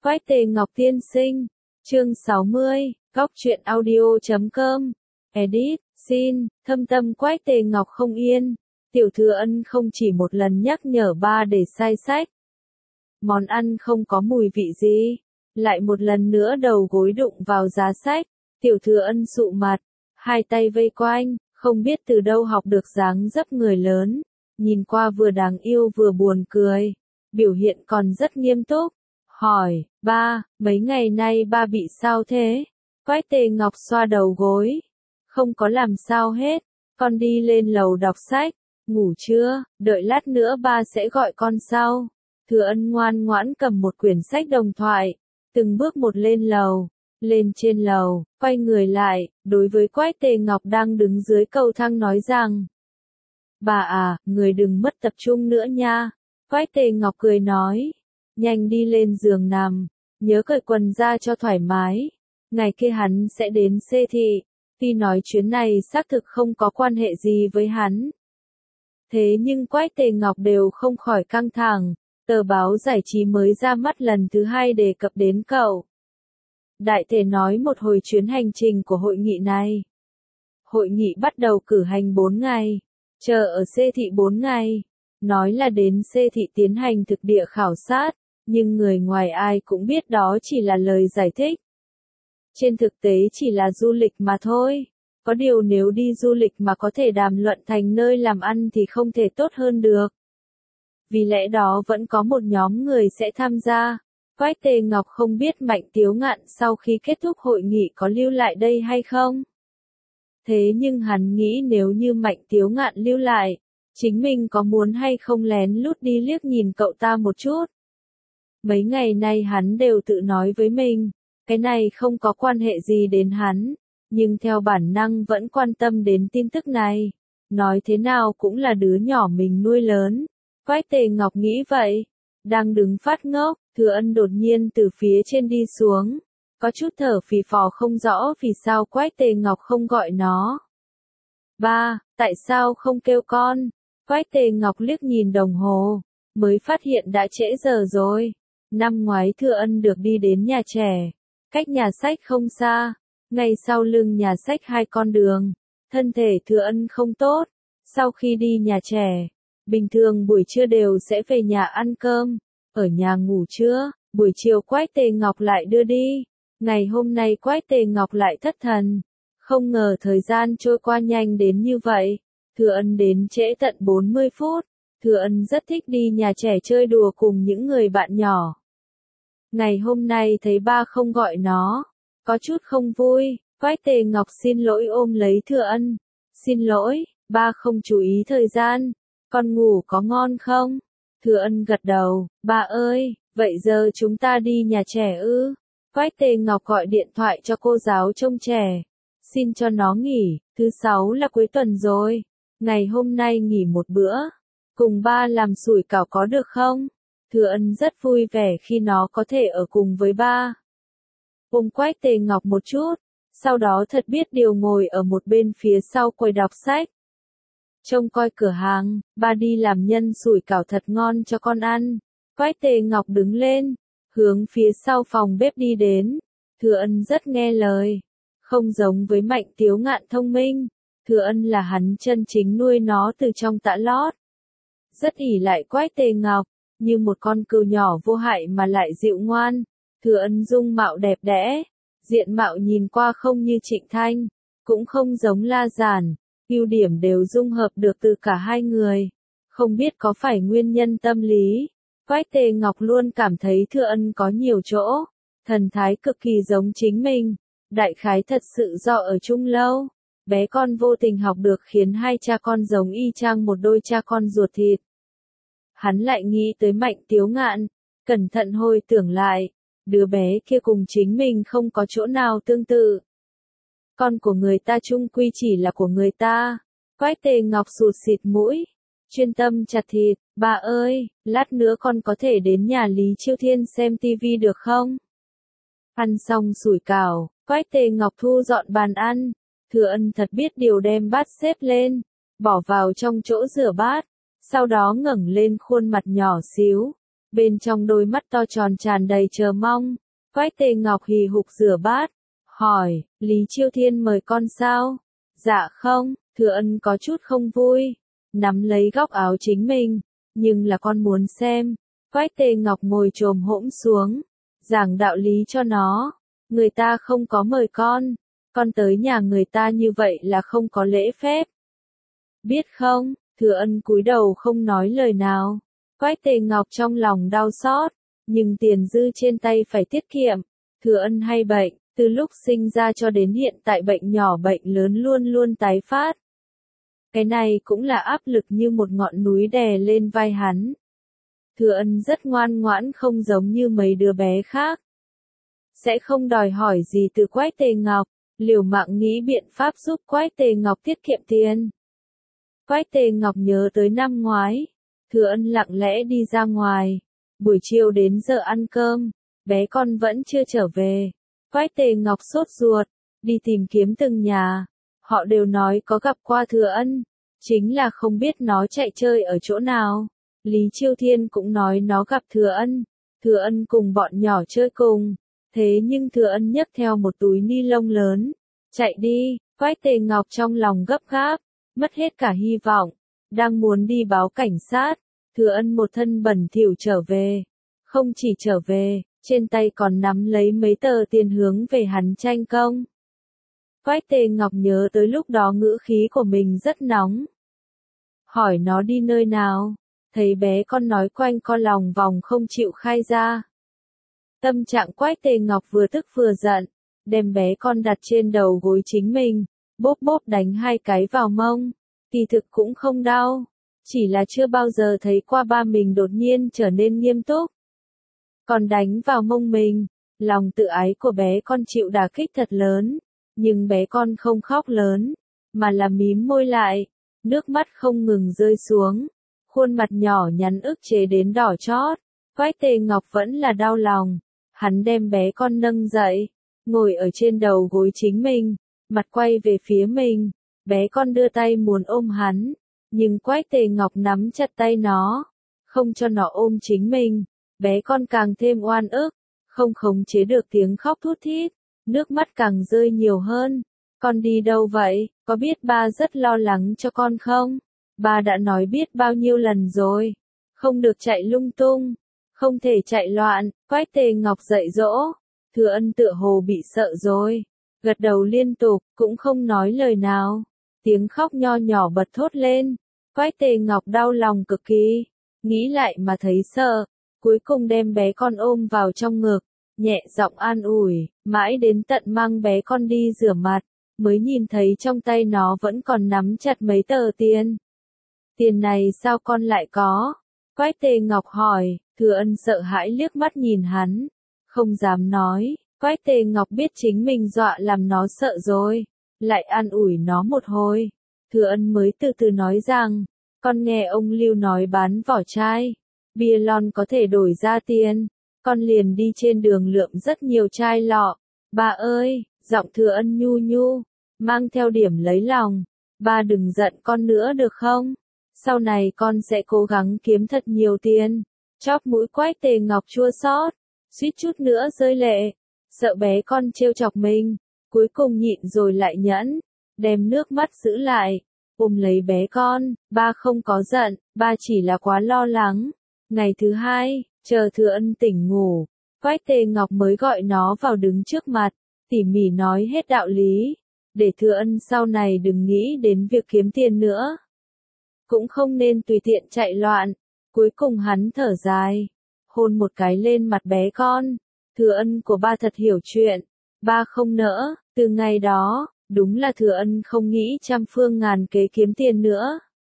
Quách Tề Ngọc tiên sinh. Chương 60, Góc truyện audio.com. Edit, xin, thâm tâm Quách Tề Ngọc không yên. Tiểu Thừa Ân không chỉ một lần nhắc nhở ba để sai sách. Món ăn không có mùi vị gì. Lại một lần nữa đầu gối đụng vào giá sách. Tiểu Thừa Ân sụ mặt, hai tay vây quanh, không biết từ đâu học được dáng dấp người lớn. Nhìn qua vừa đáng yêu vừa buồn cười. Biểu hiện còn rất nghiêm túc. Hỏi, ba, mấy ngày nay ba bị sao thế? Quách Tề Ngọc xoa đầu gối. Không có làm sao hết, con đi lên lầu đọc sách. Ngủ chưa, đợi lát nữa ba sẽ gọi con sau. Thừa Ân ngoan ngoãn cầm một quyển sách đồng thoại, từng bước một lên lầu. Lên trên lầu, quay người lại, đối với Quách Tề Ngọc đang đứng dưới cầu thang nói rằng: Bà à, người đừng mất tập trung nữa nha. Quách Tề Ngọc cười nói: Nhanh đi lên giường nằm, nhớ cởi quần ra cho thoải mái. Ngày kia hắn sẽ đến xê thị, tuy nói chuyến này xác thực không có quan hệ gì với hắn. Thế nhưng Quách Tề Ngọc đều không khỏi căng thẳng, tờ báo giải trí mới ra mắt lần thứ 2 đề cập đến cậu. Đại thể nói một hồi chuyến hành trình của hội nghị này. Hội nghị bắt đầu cử hành 4 ngày, chờ ở xê thị 4 ngày. Nói là đến xê thị tiến hành thực địa khảo sát, nhưng người ngoài ai cũng biết đó chỉ là lời giải thích. Trên thực tế chỉ là du lịch mà thôi. Có điều nếu đi du lịch mà có thể đàm luận thành nơi làm ăn thì không thể tốt hơn được. Vì lẽ đó vẫn có một nhóm người sẽ tham gia. Quách Tề Ngọc không biết Mạnh Tiếu Ngạn sau khi kết thúc hội nghị có lưu lại đây hay không. Thế nhưng hắn nghĩ nếu như Mạnh Tiếu Ngạn lưu lại, chính mình có muốn hay không lén lút đi liếc nhìn cậu ta một chút. Mấy ngày nay hắn đều tự nói với mình, cái này không có quan hệ gì đến hắn, nhưng theo bản năng vẫn quan tâm đến tin tức này. Nói thế nào cũng là đứa nhỏ mình nuôi lớn. Quách Tề Ngọc nghĩ vậy. Đang đứng phát ngốc, Thừa Ân đột nhiên từ phía trên đi xuống. Có chút thở phì phò không rõ vì sao Quách Tề Ngọc không gọi nó. Ba, tại sao không kêu con? Quách Tề Ngọc liếc nhìn đồng hồ, mới phát hiện đã trễ giờ rồi. Năm ngoái Thừa Ân được đi đến nhà trẻ, cách nhà sách không xa, ngay sau lưng nhà sách 2 con đường. Thân thể Thừa Ân không tốt, sau khi đi nhà trẻ, bình thường buổi trưa đều sẽ về nhà ăn cơm, ở nhà ngủ trưa, buổi chiều Quách Tề Ngọc lại đưa đi. Ngày hôm nay Quách Tề Ngọc lại thất thần, không ngờ thời gian trôi qua nhanh đến như vậy. Thừa Ân đến trễ tận 40 phút, Thừa Ân rất thích đi nhà trẻ chơi đùa cùng những người bạn nhỏ. Ngày hôm nay thấy ba không gọi nó, có chút không vui. Quách Tề Ngọc xin lỗi ôm lấy Thừa Ân. Xin lỗi, ba không chú ý thời gian, con ngủ có ngon không? Thừa Ân gật đầu, ba ơi, vậy giờ chúng ta đi nhà trẻ ư? Quách Tề Ngọc gọi điện thoại cho cô giáo trông trẻ, xin cho nó nghỉ, thứ 6 là cuối tuần rồi, ngày hôm nay nghỉ một bữa, cùng ba làm sủi cảo có được không? Thừa Ân rất vui vẻ khi nó có thể ở cùng với ba. Ôm Quách Tề Ngọc một chút, sau đó thật biết điều ngồi ở một bên phía sau quầy đọc sách. Trông coi cửa hàng, ba đi làm nhân sủi cảo thật ngon cho con ăn. Quách Tề Ngọc đứng lên, hướng phía sau phòng bếp đi đến. Thừa Ân rất nghe lời, không giống với Mạnh Tiếu Ngạn thông minh. Thừa Ân là hắn chân chính nuôi nó từ trong tã lót. Rất ỷ lại Quách Tề Ngọc, như một con cừu nhỏ vô hại mà lại dịu ngoan. Thừa Ân dung mạo đẹp đẽ, diện mạo nhìn qua không như Trịnh Thanh, cũng không giống La Giản, ưu điểm đều dung hợp được từ cả hai người. Không biết có phải nguyên nhân tâm lý, Quách Tề Ngọc luôn cảm thấy Thừa Ân có nhiều chỗ, thần thái cực kỳ giống chính mình, đại khái thật sự do ở chung lâu. Bé con vô tình học được khiến hai cha con giống y chang một đôi cha con ruột thịt. Hắn lại nghĩ tới Mạnh Tiếu Ngạn, cẩn thận hồi tưởng lại, đứa bé kia cùng chính mình không có chỗ nào tương tự. Con của người ta chung quy chỉ là của người ta. Quách Tề Ngọc sụt xịt mũi, chuyên tâm chặt thịt. Bà ơi, lát nữa con có thể đến nhà Lý Chiêu Thiên xem tivi được không? Ăn xong sủi cảo, Quách Tề Ngọc thu dọn bàn ăn. Thừa Ân thật biết điều đem bát xếp lên, bỏ vào trong chỗ rửa bát, sau đó ngẩng lên khuôn mặt nhỏ xíu, bên trong đôi mắt to tròn tràn đầy chờ mong. Quách Tề Ngọc hì hục rửa bát, hỏi, Lý Chiêu Thiên mời con sao? Dạ không, Thừa Ân có chút không vui, nắm lấy góc áo chính mình, nhưng là con muốn xem. Quách Tề Ngọc ngồi chồm hổm xuống, giảng đạo lý cho nó, người ta không có mời con tới nhà người ta như vậy là không có lễ phép. Biết không? Thừa Ân cúi đầu không nói lời nào. Quách Tề Ngọc trong lòng đau xót, nhưng tiền dư trên tay phải tiết kiệm. Thừa Ân hay bệnh, từ lúc sinh ra cho đến hiện tại bệnh nhỏ bệnh lớn luôn luôn tái phát. Cái này cũng là áp lực như một ngọn núi đè lên vai hắn. Thừa Ân rất ngoan ngoãn không giống như mấy đứa bé khác. Sẽ không đòi hỏi gì từ Quách Tề Ngọc, liều mạng nghĩ biện pháp giúp Quách Tề Ngọc tiết kiệm tiền. Quách Tề Ngọc nhớ tới năm ngoái, Thừa Ân lặng lẽ đi ra ngoài, buổi chiều đến giờ ăn cơm, bé con vẫn chưa trở về. Quách Tề Ngọc sốt ruột, đi tìm kiếm từng nhà, họ đều nói có gặp qua Thừa Ân, chính là không biết nó chạy chơi ở chỗ nào. Lý Chiêu Thiên cũng nói nó gặp Thừa Ân cùng bọn nhỏ chơi cùng, thế nhưng Thừa Ân nhấc theo một túi ni lông lớn, chạy đi. Quách Tề Ngọc trong lòng gấp gáp, mất hết cả hy vọng, đang muốn đi báo cảnh sát, Thừa Ân một thân bẩn thỉu trở về, không chỉ trở về, trên tay còn nắm lấy mấy tờ tiền hướng về hắn tranh công. Quách Tề Ngọc nhớ tới lúc đó ngữ khí của mình rất nóng. Hỏi nó đi nơi nào, thấy bé con nói quanh co lòng vòng không chịu khai ra. Tâm trạng Quách Tề Ngọc vừa tức vừa giận, đem bé con đặt trên đầu gối chính mình, bóp bóp đánh 2 cái vào mông, kỳ thực cũng không đau, chỉ là chưa bao giờ thấy qua ba mình đột nhiên trở nên nghiêm túc. Còn đánh vào mông mình, lòng tự ái của bé con chịu đả kích thật lớn, nhưng bé con không khóc lớn, mà là mím môi lại, nước mắt không ngừng rơi xuống, khuôn mặt nhỏ nhắn ức chế đến đỏ chót. Quách Tề Ngọc vẫn là đau lòng, hắn đem bé con nâng dậy, ngồi ở trên đầu gối chính mình, mặt quay về phía mình, bé con đưa tay muốn ôm hắn, nhưng Quách Tề Ngọc nắm chặt tay nó, không cho nó ôm chính mình, bé con càng thêm oan ức, không khống chế được tiếng khóc thút thít, nước mắt càng rơi nhiều hơn. Con đi đâu vậy, có biết ba rất lo lắng cho con không? Ba đã nói biết bao nhiêu lần rồi, không được chạy lung tung, không thể chạy loạn. Quách Tề Ngọc dạy dỗ, Thừa Ân tựa hồ bị sợ rồi, gật đầu liên tục, cũng không nói lời nào, tiếng khóc nho nhỏ bật thốt lên. Quách Tề Ngọc đau lòng cực kỳ, nghĩ lại mà thấy sợ, cuối cùng đem bé con ôm vào trong ngực, nhẹ giọng an ủi, mãi đến tận mang bé con đi rửa mặt, mới nhìn thấy trong tay nó vẫn còn nắm chặt mấy tờ tiền. Tiền này sao con lại có? Quách Tề Ngọc hỏi. Thừa Ân sợ hãi liếc mắt nhìn hắn, không dám nói. Quách Tề Ngọc biết chính mình dọa làm nó sợ rồi, lại an ủi nó một hồi. Thừa Ân mới từ từ nói rằng, con nghe ông Lưu nói bán vỏ chai, bia lon có thể đổi ra tiền, con liền đi trên đường lượm rất nhiều chai lọ. Ba ơi, giọng Thừa Ân nhu nhu, mang theo điểm lấy lòng, ba đừng giận con nữa được không? Sau này con sẽ cố gắng kiếm thật nhiều tiền. Chóp mũi Quách Tề Ngọc chua xót, suýt chút nữa rơi lệ, sợ bé con trêu chọc mình, cuối cùng nhịn rồi lại nhẫn, đem nước mắt giữ lại, ôm lấy bé con. Ba không có giận, ba chỉ là quá lo lắng. Ngày thứ hai, chờ Thừa Ân tỉnh ngủ, Quách Tề Ngọc mới gọi nó vào đứng trước mặt, tỉ mỉ nói hết đạo lý, để Thừa Ân sau này đừng nghĩ đến việc kiếm tiền nữa, cũng không nên tùy tiện chạy loạn. Cuối cùng hắn thở dài, hôn một cái lên mặt bé con. Thừa Ân của ba thật hiểu chuyện, ba không nỡ. Từ ngày đó, đúng là Thừa Ân không nghĩ trăm phương ngàn kế kiếm tiền nữa.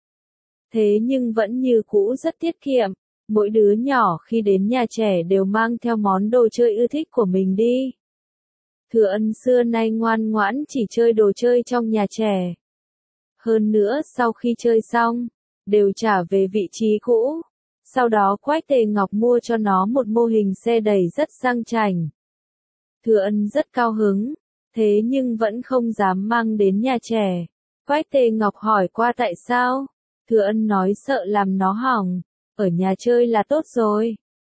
Thế nhưng vẫn như cũ rất tiết kiệm, mỗi đứa nhỏ khi đến nhà trẻ đều mang theo món đồ chơi ưa thích của mình đi. Thừa Ân xưa nay ngoan ngoãn chỉ chơi đồ chơi trong nhà trẻ. Hơn nữa sau khi chơi xong, đều trả về vị trí cũ. Sau đó Quách Tề Ngọc mua cho nó một mô hình xe đẩy rất sang chảnh. Thừa Ân rất cao hứng, thế nhưng vẫn không dám mang đến nhà trẻ. Quách Tề Ngọc hỏi qua tại sao? Thừa Ân nói sợ làm nó hỏng, ở nhà chơi là tốt rồi.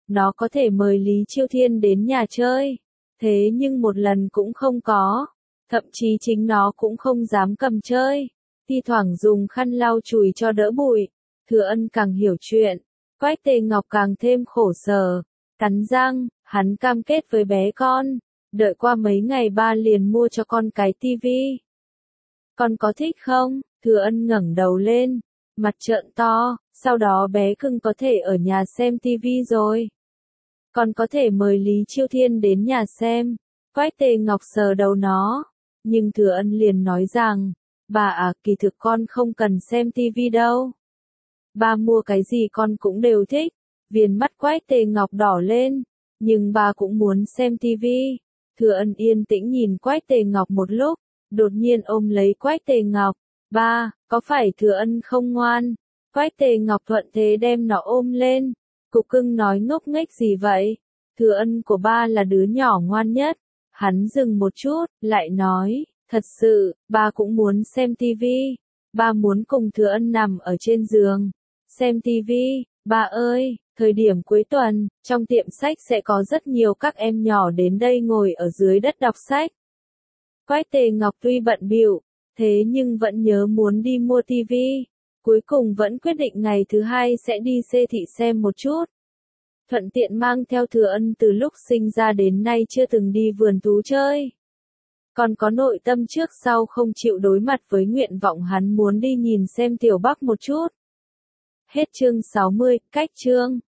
nó có thể mời Lý Chiêu Thiên đến nhà chơi. Thế nhưng một lần cũng không có. Thậm chí chính nó cũng không dám cầm chơi. Thi thoảng dùng khăn lau chùi cho đỡ bụi. Thừa Ân càng hiểu chuyện. Quách Tề Ngọc càng thêm khổ sở. Cắn răng, hắn cam kết với bé con. Đợi qua mấy ngày ba liền mua cho con cái tivi. Con có thích không? Thừa Ân ngẩng đầu lên. Mặt trợn to, sau đó bé cưng có thể ở nhà xem tivi rồi. Con có thể mời Lý Chiêu Thiên đến nhà xem. Quách Tề Ngọc sờ đầu nó. Nhưng Thừa Ân liền nói rằng, bà à, kỳ thực con không cần xem tivi đâu. Ba mua cái gì con cũng đều thích. Viền mắt Quách Tề Ngọc đỏ lên. Nhưng ba cũng muốn xem tivi. Thừa Ân yên tĩnh nhìn Quách Tề Ngọc một lúc. Đột nhiên ôm lấy Quách Tề Ngọc. Ba, có phải Thừa Ân không ngoan? Quách Tề Ngọc thuận thế đem nó ôm lên. Cục cưng nói ngốc nghếch gì vậy? Thừa Ân của ba là đứa nhỏ ngoan nhất. Hắn dừng một chút, lại nói, thật sự, ba cũng muốn xem tivi. Ba muốn cùng Thừa Ân nằm ở trên giường. Xem tivi, ba ơi, thời điểm cuối tuần, trong tiệm sách sẽ có rất nhiều các em nhỏ đến đây ngồi ở dưới đất đọc sách. Quách Tề Ngọc tuy bận bịu, thế nhưng vẫn nhớ muốn đi mua tivi. Cuối cùng vẫn quyết định ngày thứ hai sẽ đi siêu thị xem một chút. Thuận tiện mang theo Thừa Ân từ lúc sinh ra đến nay chưa từng đi vườn thú chơi. Còn có nội tâm trước sau không chịu đối mặt với nguyện vọng hắn muốn đi nhìn xem Tiểu Bắc một chút. Hết chương 60, cách chương.